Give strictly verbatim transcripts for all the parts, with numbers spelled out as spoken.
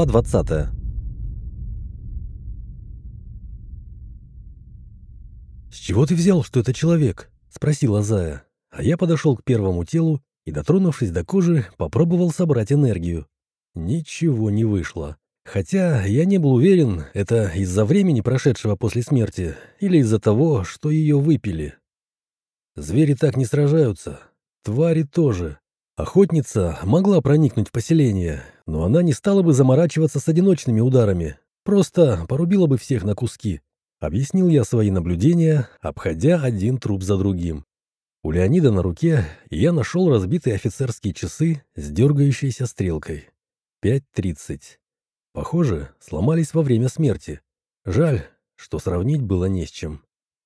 Глава двадцатая. «С чего ты взял, что это человек?» — спросила Зая. А я подошел к первому телу и, дотронувшись до кожи, попробовал собрать энергию. Ничего не вышло. Хотя я не был уверен, это из-за времени, прошедшего после смерти, или из-за того, что ее выпили. Звери так не сражаются. Твари тоже. Охотница могла проникнуть в поселение, но она не стала бы заморачиваться с одиночными ударами. Просто порубила бы всех на куски. Объяснил я свои наблюдения, обходя один труп за другим. У Леонида на руке я нашел разбитые офицерские часы с дергающейся стрелкой. пять тридцать. Похоже, сломались во время смерти. Жаль, что сравнить было не с чем.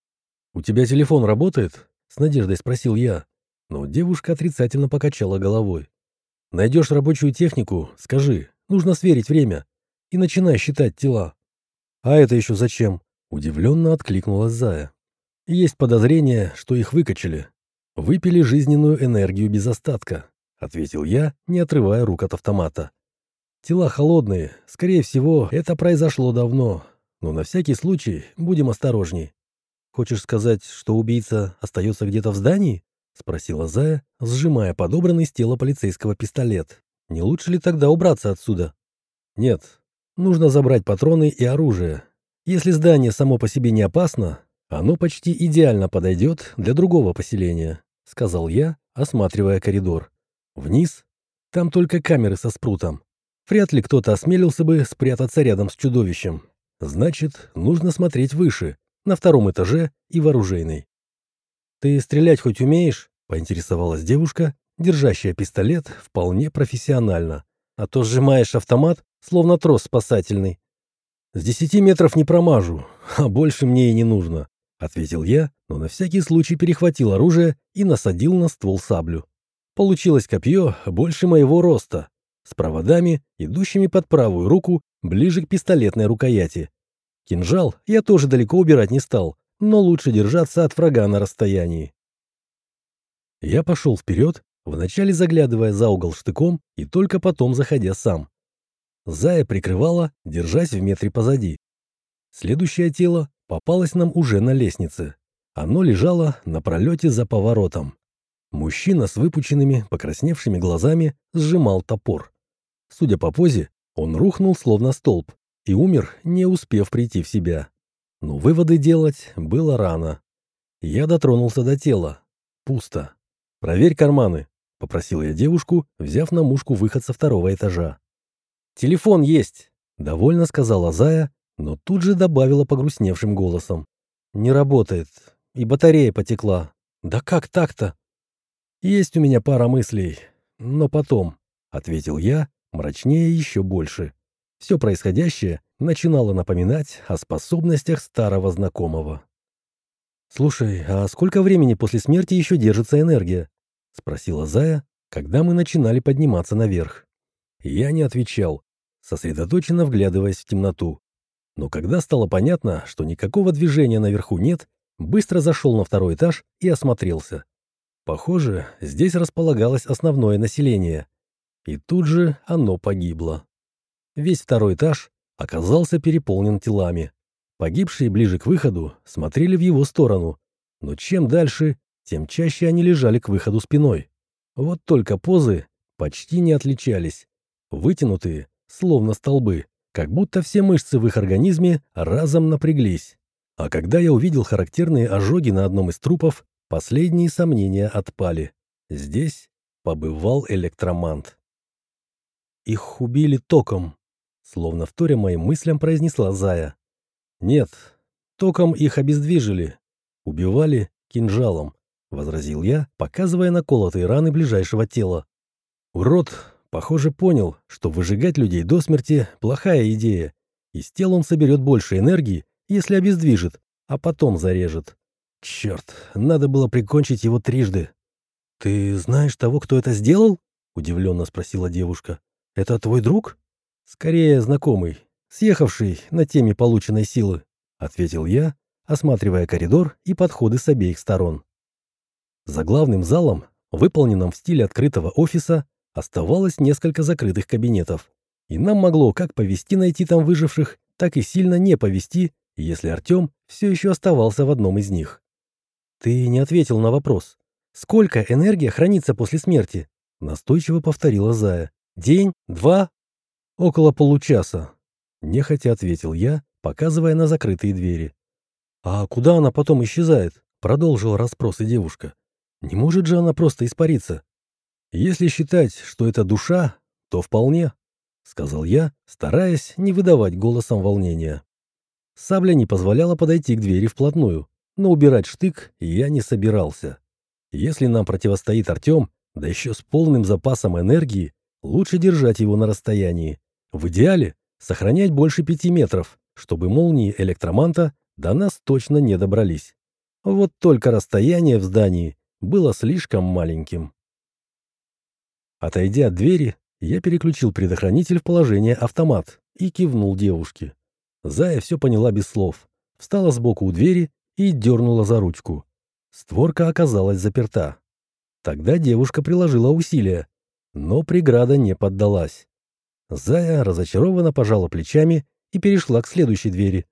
«У тебя телефон работает?» — с надеждой спросил я. Но девушка отрицательно покачала головой. «Найдешь рабочую технику, скажи, нужно сверить время, и начинай считать тела». «А это еще зачем?» — удивленно откликнулась Зая. «Есть подозрение, что их выкачали. Выпили жизненную энергию без остатка», — ответил я, не отрывая рук от автомата. «Тела холодные, скорее всего, это произошло давно, но на всякий случай будем осторожней». «Хочешь сказать, что убийца остается где-то в здании?» — спросила Зая, сжимая подобранный с тела полицейского пистолет. «Не лучше ли тогда убраться отсюда?» «Нет, нужно забрать патроны и оружие. Если здание само по себе не опасно, оно почти идеально подойдет для другого поселения», — сказал я, осматривая коридор. «Вниз? Там только камеры со спрутом. Вряд ли кто-то осмелился бы спрятаться рядом с чудовищем. Значит, нужно смотреть выше, на втором этаже и в оружейной». «Ты стрелять хоть умеешь?» — поинтересовалась девушка, держащая пистолет вполне профессионально. «А то сжимаешь автомат, словно трос спасательный». «С десяти метров не промажу, а больше мне и не нужно», — ответил я, но на всякий случай перехватил оружие и насадил на ствол саблю. Получилось копье больше моего роста, с проводами, идущими под правую руку, ближе к пистолетной рукояти. Кинжал я тоже далеко убирать не стал, но лучше держаться от врага на расстоянии. Я пошел вперед, вначале заглядывая за угол штыком и только потом заходя сам. Зая прикрывала, держась в метре позади. Следующее тело попалось нам уже на лестнице. Оно лежало на пролете за поворотом. Мужчина с выпученными, покрасневшими глазами сжимал топор. Судя по позе, он рухнул словно столб и умер, не успев прийти в себя. Но выводы делать было рано. Я дотронулся до тела. Пусто. «Проверь карманы», — попросил я девушку, взяв на мушку выход со второго этажа. «Телефон есть», — довольно сказала Зая, но тут же добавила погрустневшим голосом. «Не работает, и батарея потекла. Да как так-то?» «Есть у меня пара мыслей, но потом», — ответил я, мрачнее еще больше. Все происходящее начинало напоминать о способностях старого знакомого. «Слушай, а сколько времени после смерти еще держится энергия?» — спросила Зая, когда мы начинали подниматься наверх. Я не отвечал, сосредоточенно вглядываясь в темноту. Но когда стало понятно, что никакого движения наверху нет, быстро зашел на второй этаж и осмотрелся. Похоже, здесь располагалось основное население. И тут же оно погибло. Весь второй этаж оказался переполнен телами. Погибшие ближе к выходу смотрели в его сторону, но чем дальше, тем чаще они лежали к выходу спиной. Вот только позы почти не отличались. Вытянутые, словно столбы, как будто все мышцы в их организме разом напряглись. А когда я увидел характерные ожоги на одном из трупов, последние сомнения отпали. Здесь побывал электромант. «Их убили током», — словно вторя моим мыслям произнесла Зая. «Нет, током их обездвижили. Убивали кинжалом», — возразил я, показывая наколотые раны ближайшего тела. Урод, похоже, понял, что выжигать людей до смерти — плохая идея. Из тела он соберет больше энергии, если обездвижит, а потом зарежет. Черт, надо было прикончить его трижды. «Ты знаешь того, кто это сделал?» — удивленно спросила девушка. «Это твой друг?» «Скорее, знакомый, съехавший на теме полученной силы», — ответил я, осматривая коридор и подходы с обеих сторон. За главным залом, выполненным в стиле открытого офиса, оставалось несколько закрытых кабинетов. и нам могло как повезти найти там выживших, так и сильно не повезти, если Артем все еще оставался в одном из них. «Ты не ответил на вопрос. Сколько энергия хранится после смерти?» — настойчиво повторила Зая. «День? Два?» «Около получаса», — нехотя ответил я, показывая на закрытые двери. «А куда она потом исчезает?» — продолжила расспросы девушка. «Не может же она просто испариться?» «Если считать, что это душа, то вполне», — сказал я, стараясь не выдавать голосом волнения. Сабля не позволяла подойти к двери вплотную, но убирать штык я не собирался. Если нам противостоит Артем, да еще с полным запасом энергии, лучше держать его на расстоянии. В идеале сохранять больше пяти метров, чтобы молнии электроманта до нас точно не добрались. Вот только расстояние в здании было слишком маленьким. Отойдя от двери, я переключил предохранитель в положение автомат и кивнул девушке. Зая все поняла без слов, встала сбоку у двери и дернула за ручку. Створка оказалась заперта. Тогда девушка приложила усилия, но преграда не поддалась. Зая разочарованно пожала плечами и перешла к следующей двери.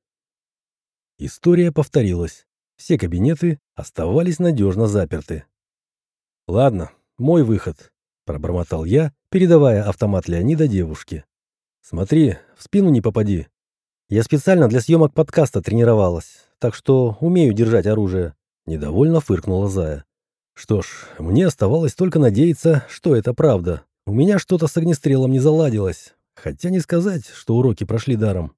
История повторилась. Все кабинеты оставались надежно заперты. «Ладно, мой выход», — пробормотал я, передавая автомат Леонида девушке. «Смотри, в спину не попади. Я специально для съемок подкаста тренировалась, так что умею держать оружие», — недовольно фыркнула Зая. Что ж, мне оставалось только надеяться, что это правда. У меня что-то с огнестрелом не заладилось, хотя не сказать, что уроки прошли даром.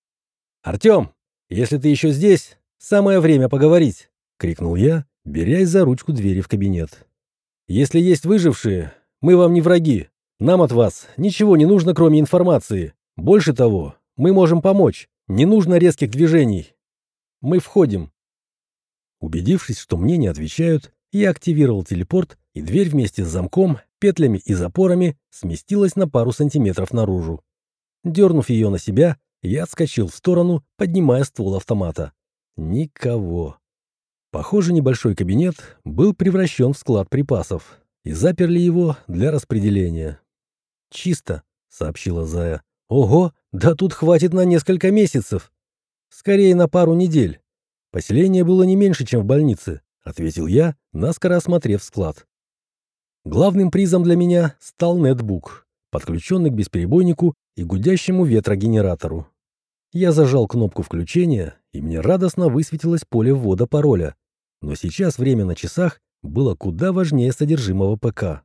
«Артем, если ты еще здесь, самое время поговорить!» — крикнул я, берясь за ручку двери в кабинет. «Если есть выжившие, мы вам не враги. Нам от вас ничего не нужно, кроме информации. Больше того, мы можем помочь. Не нужно резких движений. Мы входим». Убедившись, что мне не отвечают, я активировал телепорт, и дверь вместе с замком, петлями и запорами сместилась на пару сантиметров наружу. Дернув ее на себя, я отскочил в сторону, поднимая ствол автомата. Никого. Похоже, небольшой кабинет был превращен в склад припасов, и заперли его для распределения. «Чисто», — сообщила Зая. «Ого, да тут хватит на несколько месяцев. Скорее, на пару недель. Поселение было не меньше, чем в больнице», — ответил я, наскоро осмотрев склад. Главным призом для меня стал нетбук, подключенный к бесперебойнику и гудящему ветрогенератору. Я зажал кнопку включения, и мне радостно высветилось поле ввода пароля. Но сейчас время на часах было куда важнее содержимого ПК.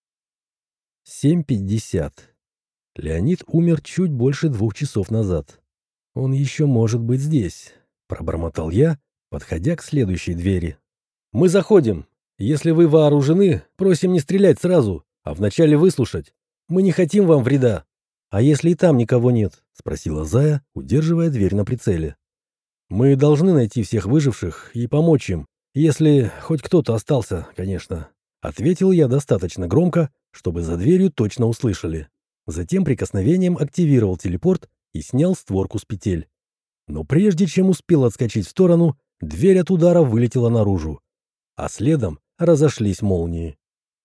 семь пятьдесят. Леонид умер чуть больше двух часов назад. «Он еще может быть здесь», — пробормотал я, подходя к следующей двери. «Мы заходим. Если вы вооружены, просим не стрелять сразу, а вначале выслушать. Мы не хотим вам вреда». «А если и там никого нет?» — спросила Зая, удерживая дверь на прицеле. «Мы должны найти всех выживших и помочь им, если хоть кто-то остался, конечно», — ответил я достаточно громко, чтобы за дверью точно услышали. Затем прикосновением активировал телепорт и снял створку с петель. Но прежде чем успел отскочить в сторону, дверь от удара вылетела наружу, а следом разошлись молнии.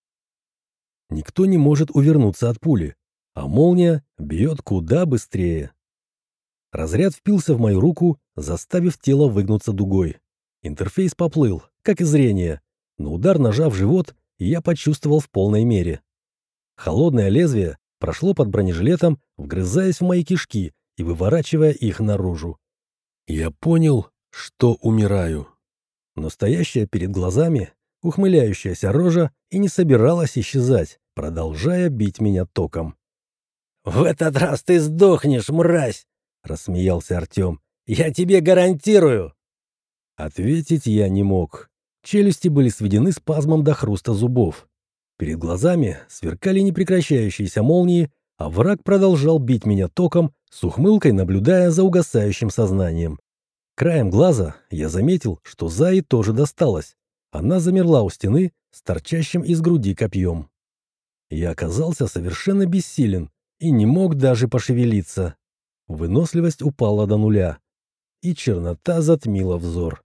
Никто не может увернуться от пули, а молния бьет куда быстрее. Разряд впился в мою руку, заставив тело выгнуться дугой. Интерфейс поплыл, как и зрение, но удар ножа в живот я почувствовал в полной мере. Холодное лезвие прошло под бронежилетом, вгрызаясь в мои кишки и выворачивая их наружу. Я понял, что умираю. Но стоящая перед глазами ухмыляющаяся рожа и не собиралась исчезать, продолжая бить меня током. «В этот раз ты сдохнешь, мразь!» — рассмеялся Артем. «Я тебе гарантирую!» Ответить я не мог. Челюсти были сведены спазмом до хруста зубов. Перед глазами сверкали непрекращающиеся молнии, а враг продолжал бить меня током, с ухмылкой наблюдая за угасающим сознанием. Краем глаза я заметил, что Зае тоже досталось. Она замерла у стены с торчащим из груди копьем. Я оказался совершенно бессилен и не мог даже пошевелиться. Выносливость упала до нуля, и чернота затмила взор.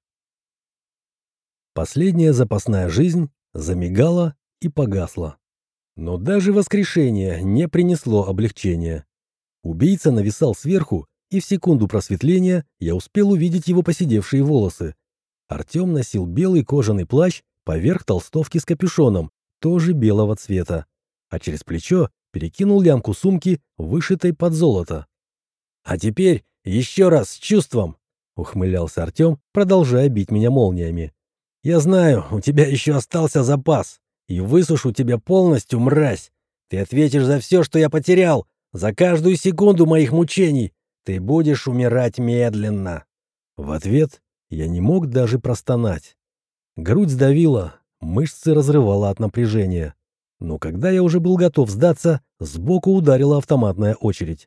Последняя запасная жизнь замигала и погасла. Но даже воскрешение не принесло облегчения. Убийца нависал сверху, и в секунду просветления я успел увидеть его поседевшие волосы. Артем носил белый кожаный плащ поверх толстовки с капюшоном, тоже белого цвета, а через плечо перекинул лямку сумки, вышитой под золото. «А теперь еще раз с чувством!» — ухмылялся Артем, продолжая бить меня молниями. «Я знаю, у тебя еще остался запас, и высушу тебя полностью, мразь! Ты ответишь за все, что я потерял, за каждую секунду моих мучений! Ты будешь умирать медленно!» В ответ я не мог даже простонать. Грудь сдавила, мышцы разрывало от напряжения. Но когда я уже был готов сдаться, сбоку ударила автоматная очередь.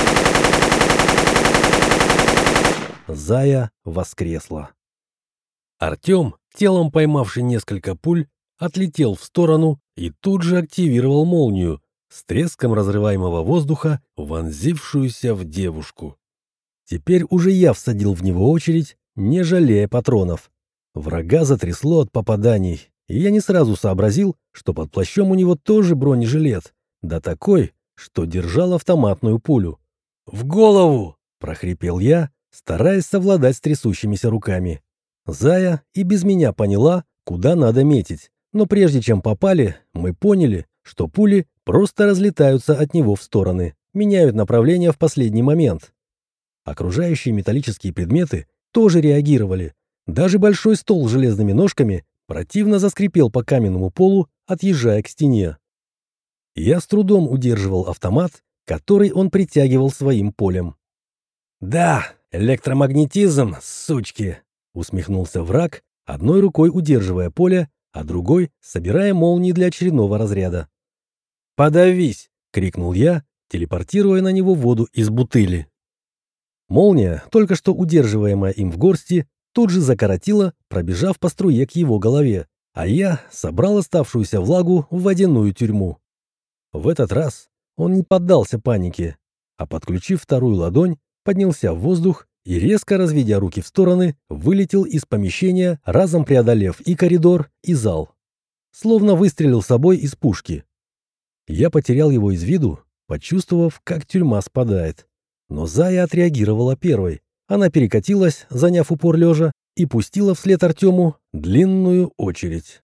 Зая воскресла. Артем, телом поймавший несколько пуль, отлетел в сторону и тут же активировал молнию, с треском разрываемого воздуха, вонзившуюся в девушку. Теперь уже я всадил в него очередь, не жалея патронов. Врага затрясло от попаданий, и я не сразу сообразил, что под плащом у него тоже бронежилет, да такой, что держал автоматную пулю. «В голову!» — прохрипел я, стараясь совладать с трясущимися руками. Зая и без меня поняла, куда надо метить, но прежде чем попали, мы поняли, что пули просто разлетаются от него в стороны, меняют направление в последний момент. Окружающие металлические предметы тоже реагировали. Даже большой стол с железными ножками противно заскрипел по каменному полу, отъезжая к стене. Я с трудом удерживал автомат, который он притягивал своим полем. «Да, электромагнетизм, сучки!» — усмехнулся враг, одной рукой удерживая поле, а другой собирая молнии для очередного разряда. «Подавись!» — крикнул я, телепортируя на него воду из бутыли. Молния, только что удерживаемая им в горсти, тут же закоротила, пробежав по струе к его голове, а я собрал оставшуюся влагу в водяную тюрьму. В этот раз он не поддался панике, а, подключив вторую ладонь, поднялся в воздух и, резко разведя руки в стороны, вылетел из помещения, разом преодолев и коридор, и зал. Словно выстрелил собой из пушки. Я потерял его из виду, почувствовав, как тюрьма спадает. Но Зая отреагировала первой. Она перекатилась, заняв упор лежа, и пустила вслед Артему длинную очередь.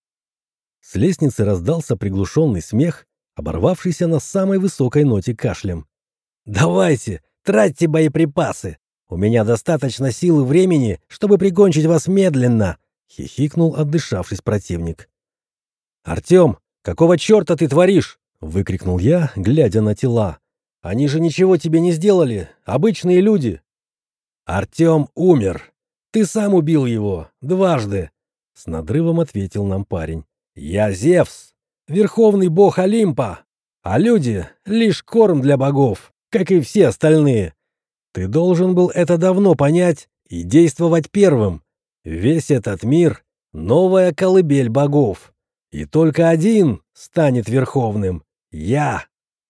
С лестницы раздался приглушенный смех, оборвавшийся на самой высокой ноте кашлем. «Давайте, тратьте боеприпасы! У меня достаточно сил и времени, чтобы прикончить вас медленно!» — хихикнул отдышавшись противник. «Артем, какого черта ты творишь?» — выкрикнул я, глядя на тела. «Они же ничего тебе не сделали, обычные люди!» «Артем умер! Ты сам убил его, дважды!» — с надрывом ответил нам парень. «Я Зевс, верховный бог Олимпа, а люди — лишь корм для богов, как и все остальные. Ты должен был это давно понять и действовать первым. Весь этот мир — новая колыбель богов, и только один станет верховным — я!»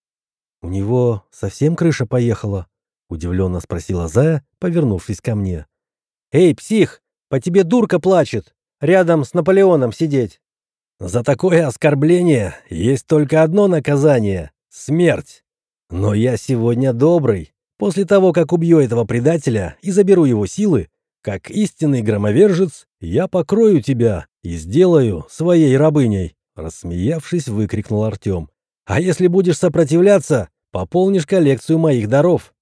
«У него совсем крыша поехала?» — удивленно спросила Зая, повернувшись ко мне. «Эй, псих, по тебе дурка плачет, рядом с Наполеоном сидеть!» «За такое оскорбление есть только одно наказание — смерть. Но я сегодня добрый. После того, как убью этого предателя и заберу его силы, как истинный громовержец, я покрою тебя и сделаю своей рабыней!» Рассмеявшись, выкрикнул Артем. «А если будешь сопротивляться, пополнишь коллекцию моих даров».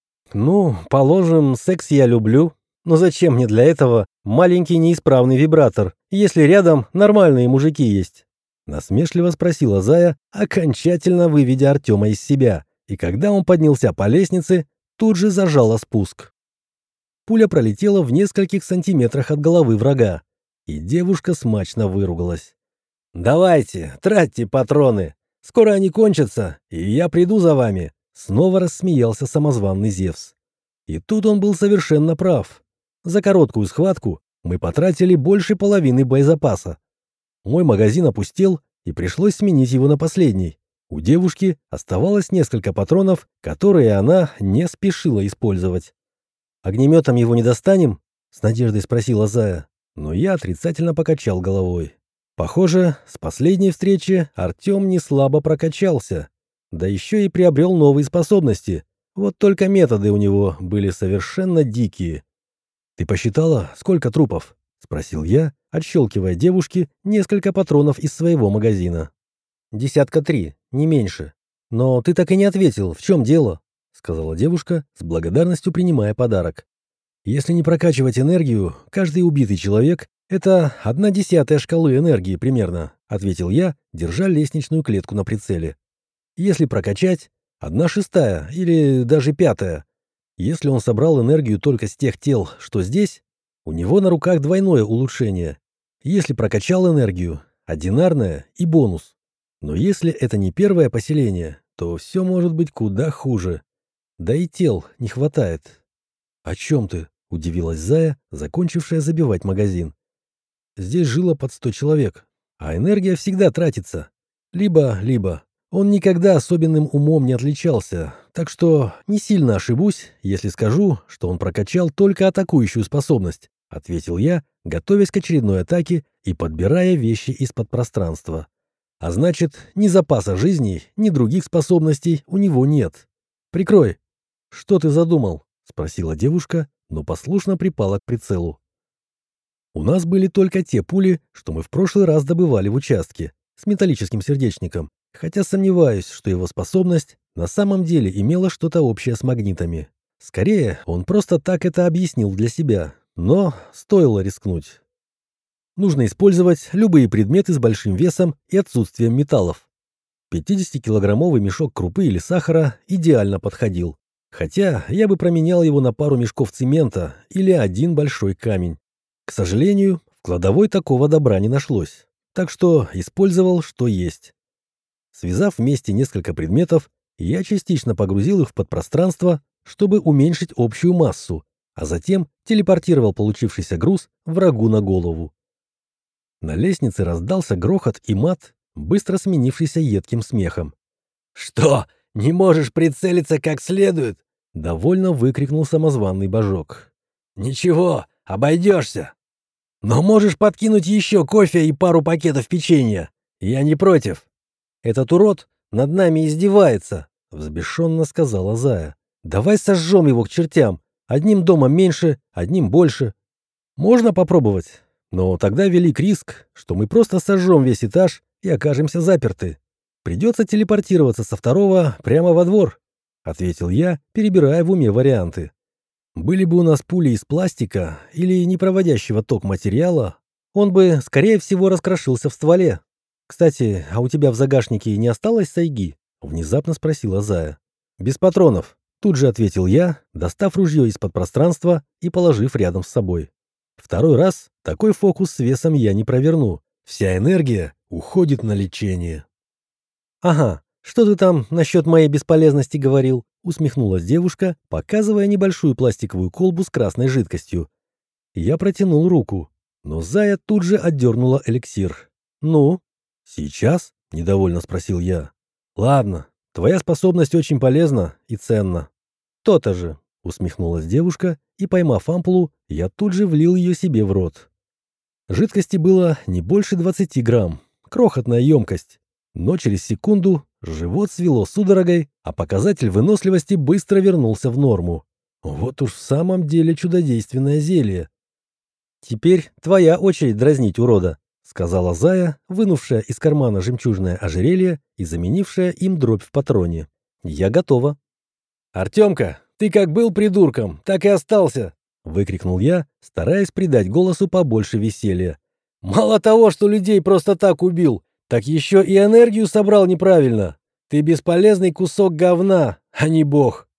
«Ну, положим, секс я люблю. Но зачем мне для этого маленький неисправный вибратор, если рядом нормальные мужики есть?» Насмешливо спросила Зая, окончательно выведя Артема из себя, и когда он поднялся по лестнице, тут же зажала спуск. Пуля пролетела в нескольких сантиметрах от головы врага, и девушка смачно выругалась. «Давайте, тратьте патроны. Скоро они кончатся, и я приду за вами», — снова рассмеялся самозванный Зевс. И тут он был совершенно прав. За короткую схватку мы потратили больше половины боезапаса. Мой магазин опустел, и пришлось сменить его на последний. У девушки оставалось несколько патронов, которые она не спешила использовать. «Огнеметом его не достанем?» — с надеждой спросила Зая, но я отрицательно покачал головой. Похоже, с последней встречи Артем не слабо прокачался. Да еще и приобрел новые способности. Вот только методы у него были совершенно дикие. «Ты посчитала, сколько трупов?» — спросил я, отщелкивая девушке несколько патронов из своего магазина. «Десятка три, не меньше. Но ты так и не ответил, в чем дело?» — сказала девушка, с благодарностью принимая подарок. «Если не прокачивать энергию, каждый убитый человек — это одна десятая шкалы энергии примерно», — ответил я, держа лестничную клетку на прицеле. «Если прокачать, одна шестая или даже пятая. Если он собрал энергию только с тех тел, что здесь, у него на руках двойное улучшение. Если прокачал энергию, одинарное и бонус. Но если это не первое поселение, то все может быть куда хуже. Да и тел не хватает». «О чем ты?» — удивилась Зая, закончившая забивать магазин. «Здесь жило под сто человек, а энергия всегда тратится. Либо-либо. Он никогда особенным умом не отличался, так что не сильно ошибусь, если скажу, что он прокачал только атакующую способность», — ответил я, готовясь к очередной атаке и подбирая вещи из-под пространства. «А значит, ни запаса жизней, ни других способностей у него нет. Прикрой». «Что ты задумал?» — спросила девушка, но послушно припала к прицелу. У нас были только те пули, что мы в прошлый раз добывали в участке, с металлическим сердечником, хотя сомневаюсь, что его способность на самом деле имела что-то общее с магнитами. Скорее, он просто так это объяснил для себя, но стоило рискнуть. Нужно использовать любые предметы с большим весом и отсутствием металлов. пятидесятикилограммовый мешок крупы или сахара идеально подходил, хотя я бы променял его на пару мешков цемента или один большой камень. К сожалению, в кладовой такого добра не нашлось, так что использовал, что есть. Связав вместе несколько предметов, я частично погрузил их в подпространство, чтобы уменьшить общую массу, а затем телепортировал получившийся груз врагу на голову. На лестнице раздался грохот и мат, быстро сменившийся едким смехом. «Что, не можешь прицелиться как следует?» — довольно выкрикнул самозваный божок. «Ничего, обойдешься. Но можешь подкинуть еще кофе и пару пакетов печенья. Я не против». «Этот урод над нами издевается», — взбешенно сказала Зая. «Давай сожжем его к чертям. Одним домом меньше, одним больше». «Можно попробовать, но тогда велик риск, что мы просто сожжем весь этаж и окажемся заперты. Придется телепортироваться со второго прямо во двор», — ответил я, перебирая в уме варианты. Были бы у нас пули из пластика или непроводящего ток материала, он бы, скорее всего, раскрошился в стволе. «Кстати, а у тебя в загашнике не осталось сайги?» — внезапно спросила Зая. «Без патронов», — тут же ответил я, достав ружье из-под пространства и положив рядом с собой. «Второй раз такой фокус с весом я не проверну. Вся энергия уходит на лечение». «Ага, что ты там насчет моей бесполезности говорил?» — усмехнулась девушка, показывая небольшую пластиковую колбу с красной жидкостью. Я протянул руку, но Зая тут же отдернула эликсир. «Ну?» «Сейчас?» — недовольно спросил я. «Ладно, твоя способность очень полезна и ценна». «То-то же!» — усмехнулась девушка, и, поймав ампулу, я тут же влил ее себе в рот. Жидкости было не больше двадцати грамм, крохотная емкость. Но через секунду живот свело судорогой, а показатель выносливости быстро вернулся в норму. Вот уж в самом деле чудодейственное зелье. «Теперь твоя очередь дразнить урода», — сказала Зая, вынувшая из кармана жемчужное ожерелье и заменившая им дробь в патроне. «Я готова». «Артемка, ты как был придурком, так и остался», — выкрикнул я, стараясь придать голосу побольше веселья. «Мало того, что людей просто так убил, так еще и энергию собрал неправильно. Ты бесполезный кусок говна, а не бог.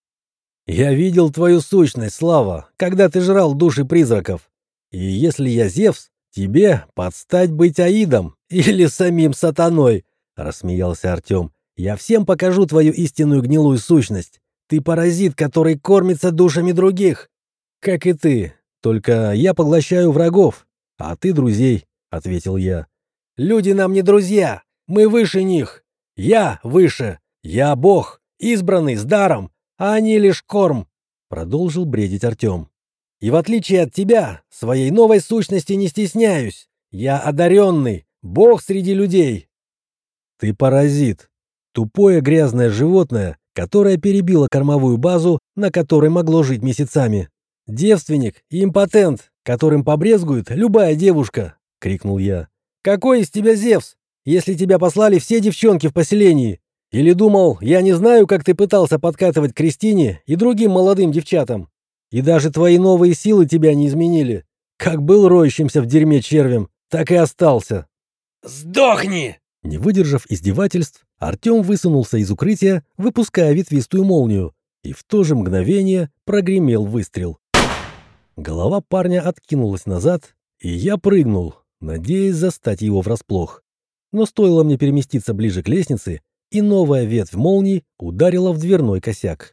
Я видел твою сущность, Слава, когда ты жрал души призраков. И если я Зевс, тебе подстать быть Аидом или самим сатаной», — рассмеялся Артем. «Я всем покажу твою истинную гнилую сущность. Ты паразит, который кормится душами других. Как и ты, только я поглощаю врагов, а ты друзей», — ответил я. «Люди нам не друзья, мы выше них. Я выше, я бог, избранный с даром, а они лишь корм», — продолжил бредить Артем. «И в отличие от тебя, своей новой сущности не стесняюсь. Я одаренный, бог среди людей». «Ты паразит», — Тупое грязное животное, которое перебило кормовую базу, на которой могло жить месяцами. «Девственник и импотент, которым побрезгует любая девушка!» — крикнул я. «Какой из тебя Зевс, если тебя послали все девчонки в поселении? Или думал, я не знаю, как ты пытался подкатывать к Кристине и другим молодым девчатам? И даже твои новые силы тебя не изменили. Как был роющимся в дерьме червем, так и остался». «Сдохни!» Не выдержав издевательств, Артем высунулся из укрытия, выпуская ветвистую молнию, и в то же мгновение прогремел выстрел. Голова парня откинулась назад, и я прыгнул, надеясь застать его врасплох. Но стоило мне переместиться ближе к лестнице, и новая ветвь молнии ударила в дверной косяк.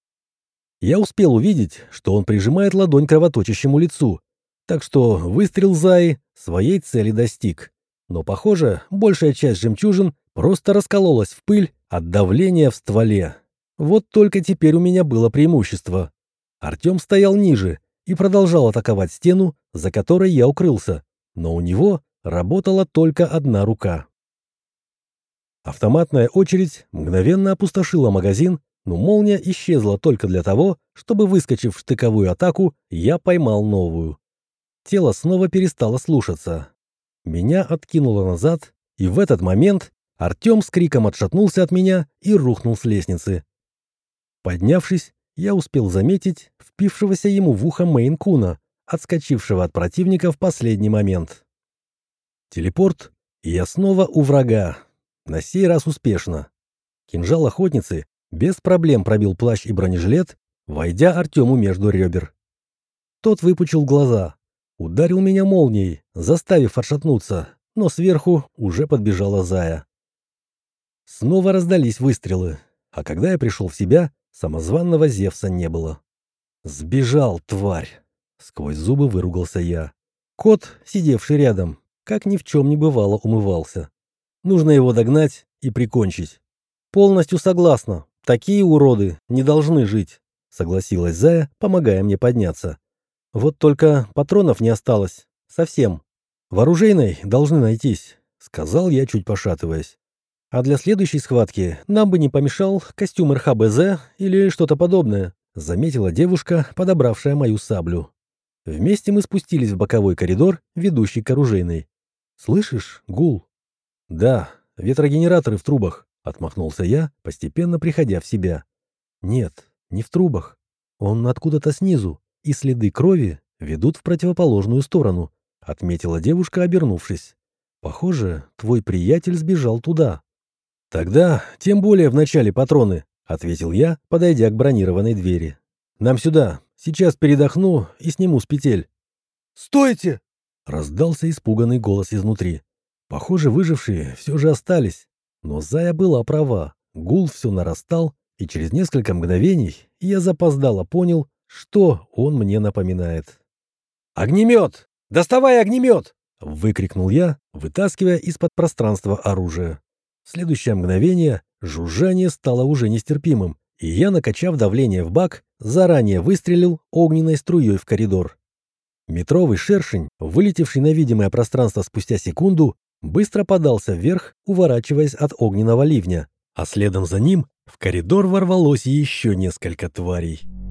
Я успел увидеть, что он прижимает ладонь к кровоточащему лицу, так что выстрел Заи своей цели достиг. Но, похоже, большая часть жемчужин просто раскололась в пыль от давления в стволе. Вот только теперь у меня было преимущество. Артем стоял ниже и продолжал атаковать стену, за которой я укрылся, но у него работала только одна рука. Автоматная очередь мгновенно опустошила магазин, но молния исчезла только для того, чтобы, выскочив в штыковую атаку, я поймал новую. Тело снова перестало слушаться. Меня откинуло назад, и в этот момент Артем с криком отшатнулся от меня и рухнул с лестницы. Поднявшись, я успел заметить впившегося ему в ухо Мейн-куна, отскочившего от противника в последний момент. Телепорт, и я снова у врага. На сей раз успешно. Кинжал охотницы без проблем пробил плащ и бронежилет, войдя Артему между ребер. Тот выпучил глаза, ударил меня молнией, заставив отшатнуться, но сверху уже подбежала Зая. Снова раздались выстрелы, а когда я пришел в себя, самозванного Зевса не было. «Сбежал, тварь!» — сквозь зубы выругался я. Кот, сидевший рядом, как ни в чем не бывало, умывался. Нужно его догнать и прикончить. «Полностью согласна. Такие уроды не должны жить», — согласилась Зая, помогая мне подняться. «Вот только патронов не осталось. Совсем. В оружейной должны найтись», — сказал я, чуть пошатываясь. «А для следующей схватки нам бы не помешал костюм эр ха бэ зэ или что-то подобное», — заметила девушка, подобравшая мою саблю. Вместе мы спустились в боковой коридор, ведущий к оружейной. «Слышишь, гул?» «Да, ветрогенераторы в трубах», — отмахнулся я, постепенно приходя в себя. «Нет, не в трубах. Он откуда-то снизу, и следы крови ведут в противоположную сторону», — отметила девушка, обернувшись. «Похоже, твой приятель сбежал туда». «Тогда тем более в начале патроны», — ответил я, подойдя к бронированной двери. «Нам сюда. Сейчас передохну и сниму с петель». «Стойте!» — раздался испуганный голос изнутри. Похоже, выжившие все же остались. Но Зая была права. Гул все нарастал, и через несколько мгновений я запоздало понял, что он мне напоминает. «Огнемет! Доставай огнемет!» — выкрикнул я, вытаскивая из-под пространства оружие. В следующее мгновение жужжание стало уже нестерпимым, и я, накачав давление в бак, заранее выстрелил огненной струей в коридор. Метровый шершень, вылетевший на видимое пространство спустя секунду, быстро подался вверх, уворачиваясь от огненного ливня, а следом за ним в коридор ворвалось еще несколько тварей.